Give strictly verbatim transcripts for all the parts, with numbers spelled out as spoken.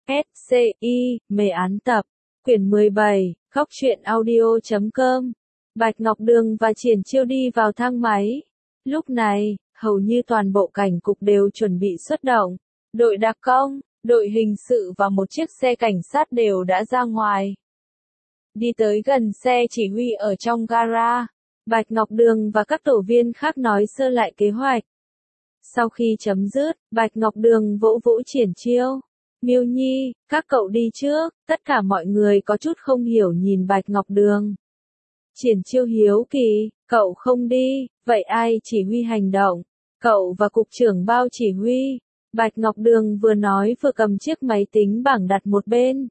S C I, mê án tập, quyển mười bảy, khóc chuyện audio chấm com. Bạch Ngọc Đường và Triển Chiêu đi vào thang máy. Lúc này, hầu như toàn bộ cảnh cục đều chuẩn bị xuất động. Đội đặc công, đội hình sự và một chiếc xe cảnh sát đều đã ra ngoài. Đi tới gần xe chỉ huy ở trong gara, Bạch Ngọc Đường và các tổ viên khác nói sơ lại kế hoạch. Sau khi chấm dứt, Bạch Ngọc Đường vỗ vỗ Triển Chiêu. Miêu Nhi, các cậu đi trước, tất cả mọi người có chút không hiểu nhìn Bạch Ngọc Đường. Triển Chiêu hiếu kỳ, cậu không đi, vậy ai chỉ huy hành động? Cậu và cục trưởng bao chỉ huy. Bạch Ngọc Đường vừa nói vừa cầm chiếc máy tính bảng đặt một bên.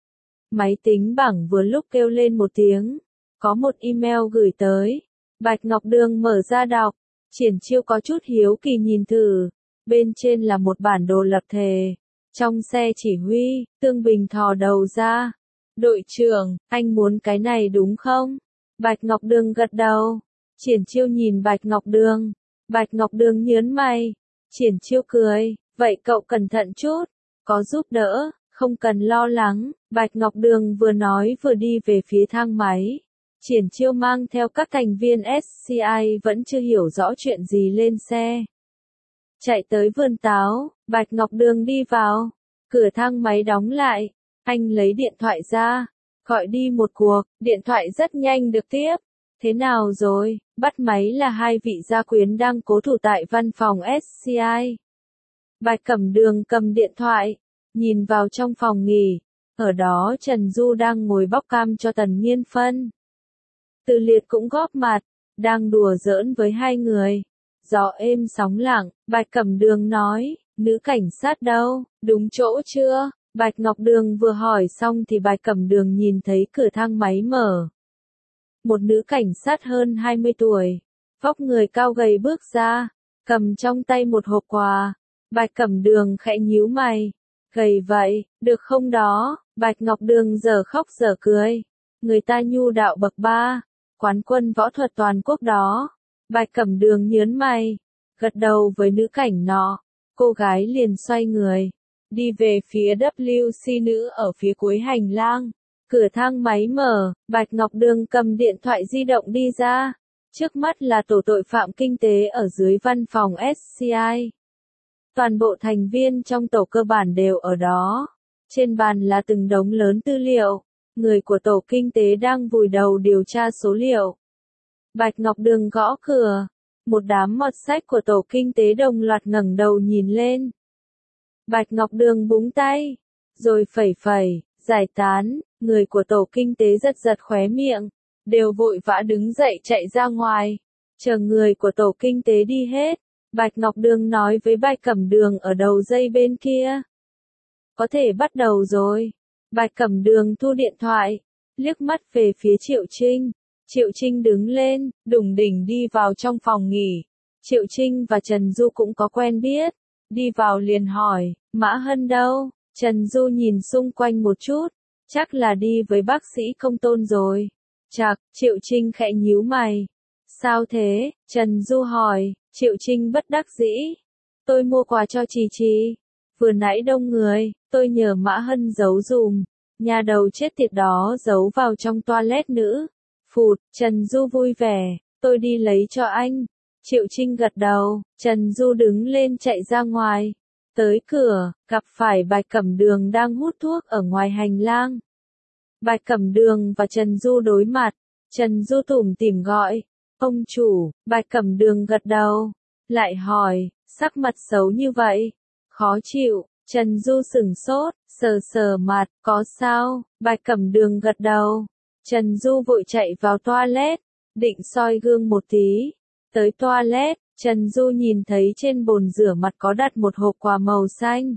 Máy tính bảng vừa lúc kêu lên một tiếng. Có một email gửi tới. Bạch Ngọc Đường mở ra đọc. Triển Chiêu có chút hiếu kỳ nhìn thử. Bên trên là một bản đồ lập thể. Trong xe chỉ huy, Tương Bình thò đầu ra. Đội trưởng, anh muốn cái này đúng không? Bạch Ngọc Đường gật đầu. Triển Chiêu nhìn Bạch Ngọc Đường. Bạch Ngọc Đường nhớn mày. Triển Chiêu cười, vậy cậu cẩn thận chút. Có giúp đỡ, không cần lo lắng. Bạch Ngọc Đường vừa nói vừa đi về phía thang máy. Triển Chiêu mang theo các thành viên S C I vẫn chưa hiểu rõ chuyện gì lên xe. Chạy tới vườn táo, Bạch Ngọc Đường đi vào. Cửa thang máy đóng lại. Anh lấy điện thoại ra. Gọi đi một cuộc, điện thoại rất nhanh được tiếp. Thế nào rồi? Bắt máy là hai vị gia quyến đang cố thủ tại văn phòng S C I. Bạch Cẩm Đường cầm điện thoại, nhìn vào trong phòng nghỉ. Ở đó Trần Du đang ngồi bóc cam cho Tần Miên Phân. Từ Liệt cũng góp mặt, đang đùa giỡn với hai người. Gió êm sóng lặng, Bạch Cẩm Đường nói, nữ cảnh sát đâu, đúng chỗ chưa? Bạch Ngọc Đường vừa hỏi xong thì Bạch Cẩm Đường nhìn thấy cửa thang máy mở. Một nữ cảnh sát hơn hai mươi tuổi, vóc người cao gầy bước ra, cầm trong tay một hộp quà. Bạch Cẩm Đường khẽ nhíu mày. Gầy vậy, được không đó? Bạch Ngọc Đường giờ khóc giờ cười. Người ta nhu đạo bậc ba, quán quân võ thuật toàn quốc đó. Bạch Cẩm Đường nhớn mày, gật đầu với nữ cảnh nọ. Cô gái liền xoay người, đi về phía W C nữ ở phía cuối hành lang. Cửa thang máy mở, Bạch Ngọc Đường cầm điện thoại di động đi ra. Trước mắt là tổ tội phạm kinh tế ở dưới văn phòng S C I. Toàn bộ thành viên trong tổ cơ bản đều ở đó. Trên bàn là từng đống lớn tư liệu. Người của tổ kinh tế đang vùi đầu điều tra số liệu. Bạch Ngọc Đường gõ cửa. Một đám mọt sách của tổ kinh tế đồng loạt ngẩng đầu nhìn lên. Bạch Ngọc Đường búng tay, rồi phẩy phẩy, giải tán. Người của tổ kinh tế giật giật khóe miệng, đều vội vã đứng dậy chạy ra ngoài. Chờ người của tổ kinh tế đi hết, Bạch Ngọc Đường nói với Bạch Cẩm Đường ở đầu dây bên kia. Có thể bắt đầu rồi. Bạch Cẩm Đường thu điện thoại, liếc mắt về phía Triệu Trinh. Triệu Trinh đứng lên, đùng đỉnh đi vào trong phòng nghỉ. Triệu Trinh và Trần Du cũng có quen biết. Đi vào liền hỏi, Mã Hân đâu? Trần Du nhìn xung quanh một chút. Chắc là đi với bác sĩ Công Tôn rồi. Chạc, Triệu Trinh khẽ nhíu mày. Sao thế? Trần Du hỏi. Triệu Trinh bất đắc dĩ. Tôi mua quà cho Trì Trì. Vừa nãy đông người, tôi nhờ Mã Hân giấu dùm. Nhà đầu chết tiệt đó giấu vào trong toilet nữ. Phụt, Trần Du vui vẻ. Tôi đi lấy cho anh. Triệu Trinh gật đầu. Trần Du đứng lên chạy ra ngoài. Tới cửa, gặp phải Bạch Cẩm Đường đang hút thuốc ở ngoài hành lang. Bạch Cẩm Đường và Trần Du đối mặt. Trần Du tủm tỉm gọi. Ông chủ. Bạch Cẩm Đường gật đầu. Lại hỏi, sắc mặt xấu như vậy. Khó chịu. Trần Du sửng sốt, sờ sờ mặt, có sao? Bạch Cẩm Đường gật đầu. Trần Du vội chạy vào toilet, định soi gương một tí. Tới toilet, Trần Du nhìn thấy trên bồn rửa mặt có đặt một hộp quà màu xanh.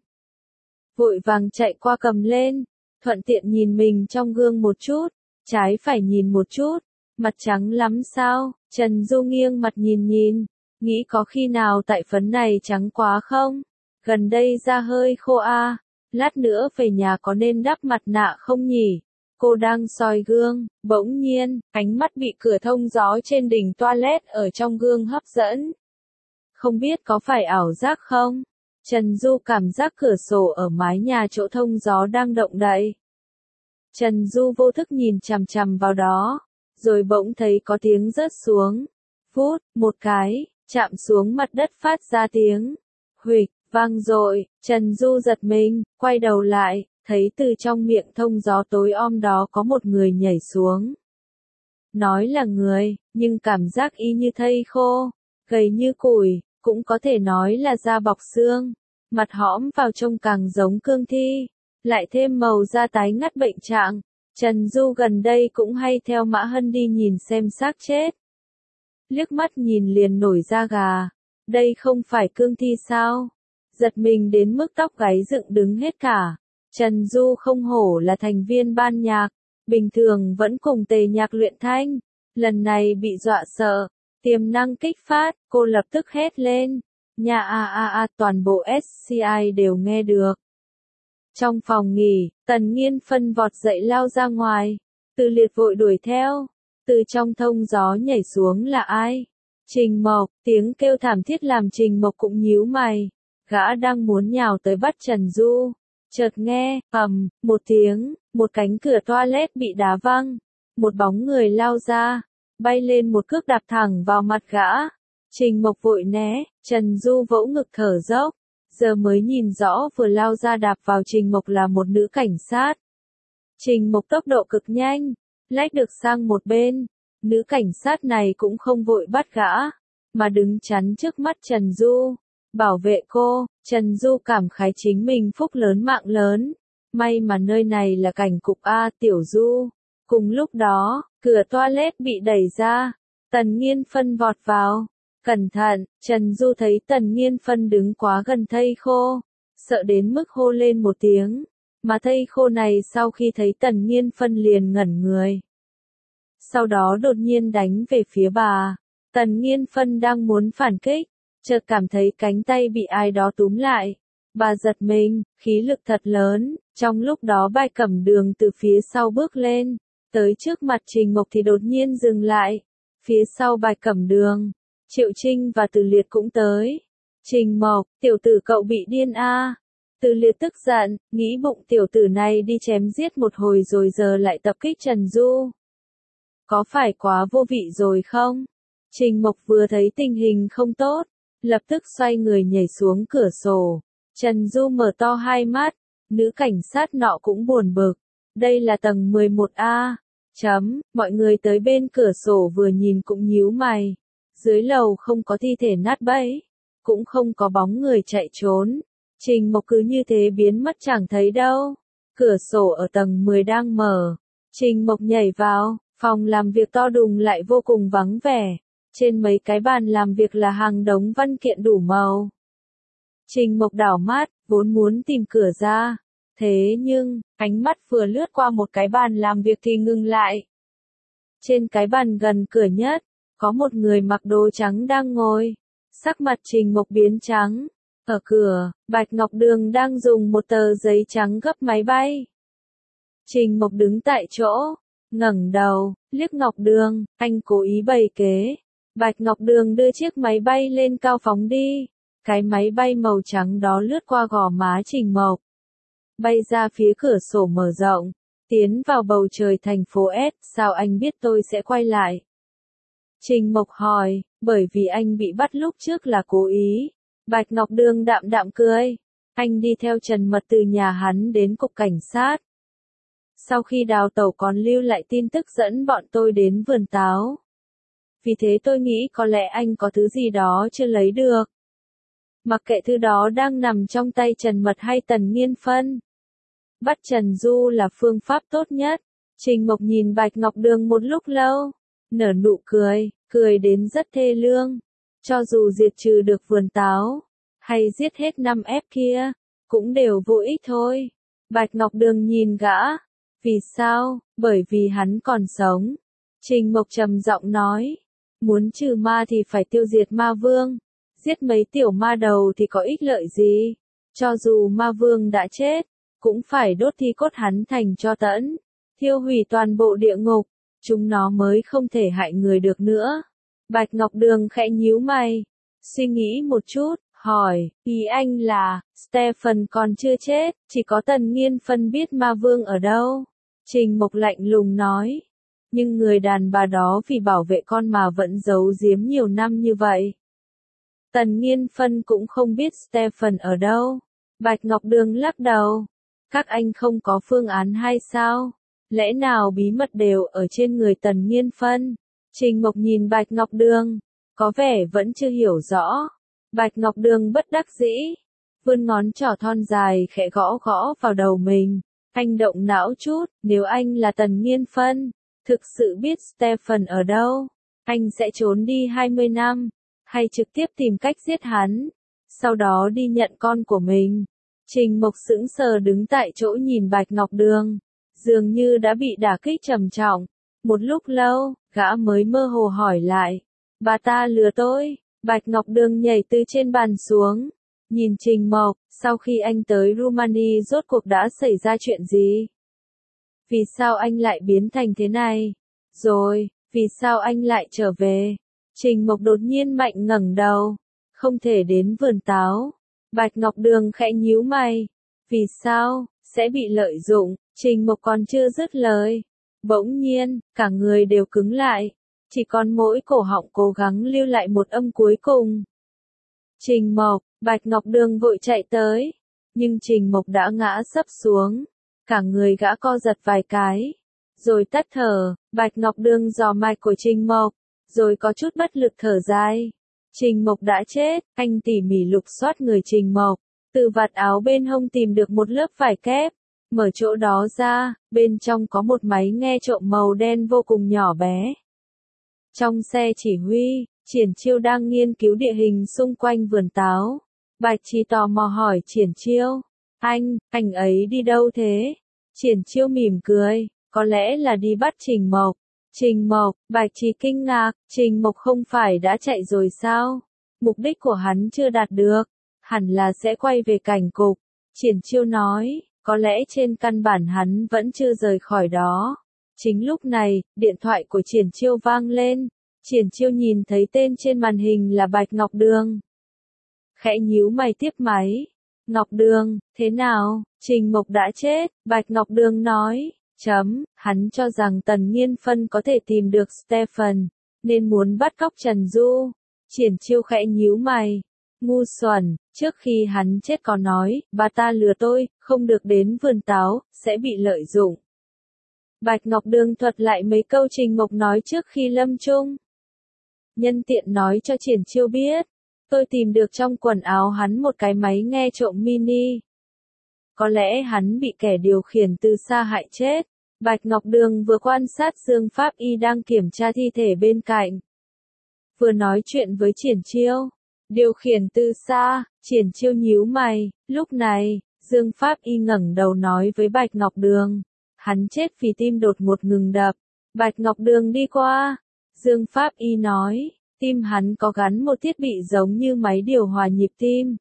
Vội vàng chạy qua cầm lên, thuận tiện nhìn mình trong gương một chút, trái phải nhìn một chút, mặt trắng lắm sao? Trần Du nghiêng mặt nhìn nhìn, nghĩ có khi nào tại phấn này trắng quá không? Gần đây da hơi khô a, lát nữa về nhà có nên đắp mặt nạ không nhỉ? Cô đang soi gương, bỗng nhiên, ánh mắt bị cửa thông gió trên đỉnh toilet ở trong gương hấp dẫn. Không biết có phải ảo giác không? Trần Du cảm giác cửa sổ ở mái nhà chỗ thông gió đang động đậy. Trần Du vô thức nhìn chằm chằm vào đó, rồi bỗng thấy có tiếng rớt xuống. Phút, một cái, chạm xuống mặt đất phát ra tiếng huỵch, vang dội. Trần Du giật mình, quay đầu lại, thấy từ trong miệng thông gió tối om đó có một người nhảy xuống. Nói là người, nhưng cảm giác y như thây khô, gầy như củi, cũng có thể nói là da bọc xương, mặt hõm vào trông càng giống cương thi, lại thêm màu da tái ngắt bệnh trạng. Trần Du gần đây cũng hay theo Mã Hân đi nhìn xem xác chết. Liếc mắt nhìn liền nổi da gà, đây không phải cương thi sao? Giật mình đến mức tóc gáy dựng đứng hết cả. Trần Du không hổ là thành viên ban nhạc, bình thường vẫn cùng Tề Nhạc luyện thanh, lần này bị dọa sợ, tiềm năng kích phát, cô lập tức hét lên. Nhà a a a toàn bộ ét xê i đều nghe được. Trong phòng nghỉ, Tần Nghiên phân vọt dậy lao ra ngoài, Từ Liệt vội đuổi theo. Từ trong thông gió nhảy xuống là ai? Trình Mộc, tiếng kêu thảm thiết làm Trình Mộc cũng nhíu mày. Gã đang muốn nhào tới bắt Trần Du. Chợt nghe, ầm, một tiếng, một cánh cửa toilet bị đá văng. Một bóng người lao ra, bay lên một cước đạp thẳng vào mặt gã. Trình Mộc vội né, Trần Du vỗ ngực thở dốc. Giờ mới nhìn rõ vừa lao ra đạp vào Trình Mộc là một nữ cảnh sát. Trình Mộc tốc độ cực nhanh, lách được sang một bên. Nữ cảnh sát này cũng không vội bắt gã, mà đứng chắn trước mắt Trần Du, bảo vệ cô. Trần Du cảm khái chính mình phúc lớn mạng lớn. May mà nơi này là cảnh cục A Tiểu Du. Cùng lúc đó, cửa toilet bị đẩy ra. Tần Nghiên phân vọt vào. Cẩn thận, Trần Du thấy Tần Nghiên phân đứng quá gần thây khô, sợ đến mức hô lên một tiếng, mà thây khô này sau khi thấy Tần Nghiên phân liền ngẩn người. Sau đó đột nhiên đánh về phía bà. Tần Nghiên phân đang muốn phản kích, chợt cảm thấy cánh tay bị ai đó túm lại. Bà giật mình, khí lực thật lớn, trong lúc đó Bạch Cẩm Đường từ phía sau bước lên, tới trước mặt Trình Mộc thì đột nhiên dừng lại. Phía sau Bạch Cẩm Đường, Triệu Trinh và Từ Liệt cũng tới. Trình Mộc, tiểu tử cậu bị điên a. À. Từ Liệt tức giận, nghĩ bụng tiểu tử này đi chém giết một hồi rồi giờ lại tập kích Trần Du. Có phải quá vô vị rồi không? Trình Mộc vừa thấy tình hình không tốt, lập tức xoay người nhảy xuống cửa sổ. Trần Du mở to hai mắt, nữ cảnh sát nọ cũng buồn bực. Đây là tầng mười một A. Chấm, mọi người tới bên cửa sổ vừa nhìn cũng nhíu mày. Dưới lầu không có thi thể nát bấy, cũng không có bóng người chạy trốn. Trình Mộc cứ như thế biến mất chẳng thấy đâu. Cửa sổ ở tầng mười đang mở. Trình Mộc nhảy vào, phòng làm việc to đùng lại vô cùng vắng vẻ. Trên mấy cái bàn làm việc là hàng đống văn kiện đủ màu. Trình Mộc đảo mắt, vốn muốn tìm cửa ra. Thế nhưng, ánh mắt vừa lướt qua một cái bàn làm việc thì ngừng lại. Trên cái bàn gần cửa nhất, có một người mặc đồ trắng đang ngồi. Sắc mặt Trình Mộc biến trắng. Ở cửa, Bạch Ngọc Đường đang dùng một tờ giấy trắng gấp máy bay. Trình Mộc đứng tại chỗ, ngẩng đầu, liếc Ngọc Đường, anh cố ý bày kế. Bạch Ngọc Đường đưa chiếc máy bay lên cao phóng đi. Cái máy bay màu trắng đó lướt qua gò má Trình Mộc, bay ra phía cửa sổ mở rộng, tiến vào bầu trời thành phố S. Sao anh biết tôi sẽ quay lại? Trình Mộc hỏi, bởi vì anh bị bắt lúc trước là cố ý. Bạch Ngọc Đường đạm đạm cười. Anh đi theo Trần Mật từ nhà hắn đến cục cảnh sát. Sau khi đào tẩu còn lưu lại tin tức dẫn bọn tôi đến vườn táo. Vì thế tôi nghĩ có lẽ anh có thứ gì đó chưa lấy được. Mặc kệ thứ đó đang nằm trong tay Trần Mật hay Tần Nghiên Phân. Bắt Trần Du là phương pháp tốt nhất. Trình Mộc nhìn Bạch Ngọc Đường một lúc lâu, nở nụ cười, cười đến rất thê lương. Cho dù diệt trừ được vườn táo, hay giết hết năm ép kia, cũng đều vô ích thôi. Bạch Ngọc Đường nhìn gã. Vì sao? Bởi vì hắn còn sống. Trình Mộc trầm giọng nói. Muốn trừ ma thì phải tiêu diệt ma vương. Giết mấy tiểu ma đầu thì có ích lợi gì? Cho dù ma vương đã chết, cũng phải đốt thi cốt hắn thành tro tẫn, thiêu hủy toàn bộ địa ngục, chúng nó mới không thể hại người được nữa. Bạch Ngọc Đường khẽ nhíu mày, suy nghĩ một chút, hỏi, ý anh là, Stephen còn chưa chết, chỉ có Tần Nghiên Phân biết ma vương ở đâu. Trình Mộc lạnh lùng nói. Nhưng người đàn bà đó vì bảo vệ con mà vẫn giấu giếm nhiều năm như vậy. Tần Nghiên Phân cũng không biết Stephen ở đâu. Bạch Ngọc Đường lắc đầu. Các anh không có phương án hay sao? Lẽ nào bí mật đều ở trên người Tần Nghiên Phân? Trình Mộc nhìn Bạch Ngọc Đường, có vẻ vẫn chưa hiểu rõ. Bạch Ngọc Đường bất đắc dĩ, vươn ngón trỏ thon dài khẽ gõ gõ vào đầu mình. Anh động não chút, nếu anh là Tần Nghiên Phân, thực sự biết Stephen ở đâu, anh sẽ trốn đi hai mươi năm, hay trực tiếp tìm cách giết hắn, sau đó đi nhận con của mình. Trình Mộc sững sờ đứng tại chỗ nhìn Bạch Ngọc Đường, dường như đã bị đả kích trầm trọng. Một lúc lâu, gã mới mơ hồ hỏi lại, bà ta lừa tôi. Bạch Ngọc Đường nhảy từ trên bàn xuống, nhìn Trình Mộc, sau khi anh tới Rumani rốt cuộc đã xảy ra chuyện gì? Vì sao anh lại biến thành thế này? Rồi, vì sao anh lại trở về? Trình Mộc đột nhiên mạnh ngẩng đầu, không thể đến vườn táo. Bạch Ngọc Đường khẽ nhíu mày, vì sao, sẽ bị lợi dụng? Trình Mộc còn chưa dứt lời. Bỗng nhiên, cả người đều cứng lại. Chỉ còn mỗi cổ họng cố gắng lưu lại một âm cuối cùng. Trình Mộc, Bạch Ngọc Đường vội chạy tới. Nhưng Trình Mộc đã ngã sấp xuống. Cả người gã co giật vài cái. Rồi tắt thở, Bạch Ngọc Đường dò mạch của Trình Mộc. Rồi có chút bất lực thở dài. Trình Mộc đã chết, anh tỉ mỉ lục soát người Trình Mộc. Từ vạt áo bên hông tìm được một lớp vải kép. Mở chỗ đó ra, bên trong có một máy nghe trộm màu đen vô cùng nhỏ bé. Trong xe chỉ huy, Triển Chiêu đang nghiên cứu địa hình xung quanh vườn táo. Bạch Trì tò mò hỏi Triển Chiêu, anh, anh ấy đi đâu thế? Triển Chiêu mỉm cười, có lẽ là đi bắt Trình Mộc. Trình Mộc, Bạch Trì kinh ngạc, Trình Mộc không phải đã chạy rồi sao? Mục đích của hắn chưa đạt được, hẳn là sẽ quay về cảnh cục. Triển Chiêu nói, có lẽ trên căn bản hắn vẫn chưa rời khỏi đó. Chính lúc này, điện thoại của Triển Chiêu vang lên. Triển Chiêu nhìn thấy tên trên màn hình là Bạch Ngọc Đường. Khẽ nhíu mày tiếp máy. Ngọc Đường, thế nào? Trình Mộc đã chết, Bạch Ngọc Đường nói. Chấm, hắn cho rằng Tần Nghiên Phân có thể tìm được Stephen, nên muốn bắt cóc Trần Du. Triển Chiêu khẽ nhíu mày. Ngu xuẩn, trước khi hắn chết có nói, bà ta lừa tôi, không được đến vườn táo, sẽ bị lợi dụng. Bạch Ngọc Đường thuật lại mấy câu Trình Mộc nói trước khi lâm chung. Nhân tiện nói cho Triển Chiêu biết, tôi tìm được trong quần áo hắn một cái máy nghe trộm mini. Có lẽ hắn bị kẻ điều khiển từ xa hại chết. Bạch Ngọc Đường vừa quan sát Dương Pháp Y đang kiểm tra thi thể bên cạnh. Vừa nói chuyện với Triển Chiêu. Điều khiển từ xa, Triển Chiêu nhíu mày, lúc này, Dương Pháp Y ngẩng đầu nói với Bạch Ngọc Đường. Hắn chết vì tim đột ngột ngừng đập. Bạch Ngọc Đường đi qua. Dương Pháp Y nói, tim hắn có gắn một thiết bị giống như máy điều hòa nhịp tim.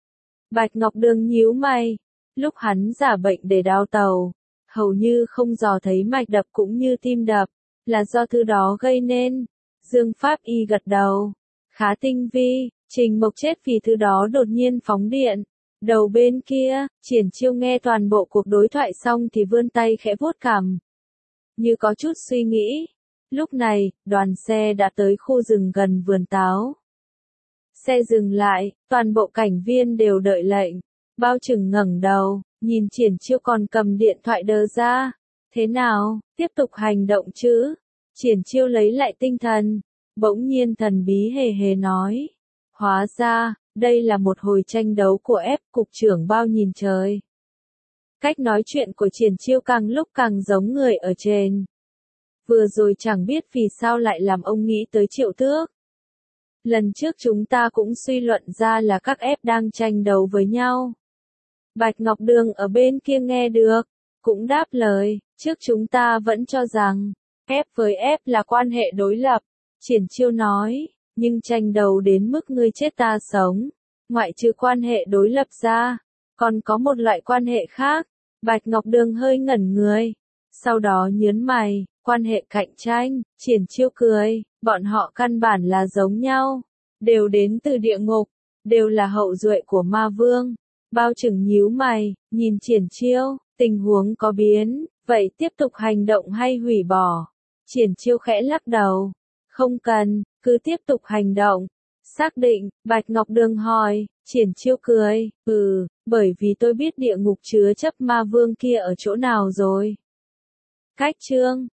Bạch Ngọc Đường nhíu mày. Lúc hắn giả bệnh để đào tàu, hầu như không dò thấy mạch đập cũng như tim đập, là do thứ đó gây nên. Dương Pháp Y gật đầu. Khá tinh vi, Trình Mộc chết vì thứ đó đột nhiên phóng điện. Đầu bên kia, Triển Chiêu nghe toàn bộ cuộc đối thoại xong thì vươn tay khẽ vuốt cằm. Như có chút suy nghĩ. Lúc này, đoàn xe đã tới khu rừng gần vườn táo. Xe dừng lại, toàn bộ cảnh viên đều đợi lệnh. Bao Trừng ngẩng đầu, nhìn Triển Chiêu còn cầm điện thoại đờ ra. Thế nào, tiếp tục hành động chứ? Triển Chiêu lấy lại tinh thần. Bỗng nhiên thần bí hề hề nói. Hóa ra, đây là một hồi tranh đấu của ép cục trưởng Bao nhìn trời. Cách nói chuyện của Triển Chiêu càng lúc càng giống người ở trên. Vừa rồi chẳng biết vì sao lại làm ông nghĩ tới Triệu Tước. Lần trước chúng ta cũng suy luận ra là các ép đang tranh đấu với nhau. Bạch Ngọc Đường ở bên kia nghe được, cũng đáp lời, trước chúng ta vẫn cho rằng, ép với ép là quan hệ đối lập. Triển Chiêu nói, nhưng tranh đấu đến mức ngươi chết ta sống, ngoại trừ quan hệ đối lập ra, còn có một loại quan hệ khác. Bạch Ngọc Đường hơi ngẩn người, sau đó nhớn mày, quan hệ cạnh tranh. Triển Chiêu cười, bọn họ căn bản là giống nhau, đều đến từ địa ngục, đều là hậu duệ của ma vương. Bao Trừng nhíu mày, nhìn Triển Chiêu, tình huống có biến, vậy tiếp tục hành động hay hủy bỏ? Triển Chiêu khẽ lắc đầu, không cần, cứ tiếp tục hành động. Xác định, Bạch Ngọc Đường hỏi, Triển Chiêu cười, ừ, bởi vì tôi biết địa ngục chứa chấp ma vương kia ở chỗ nào rồi. Cách chương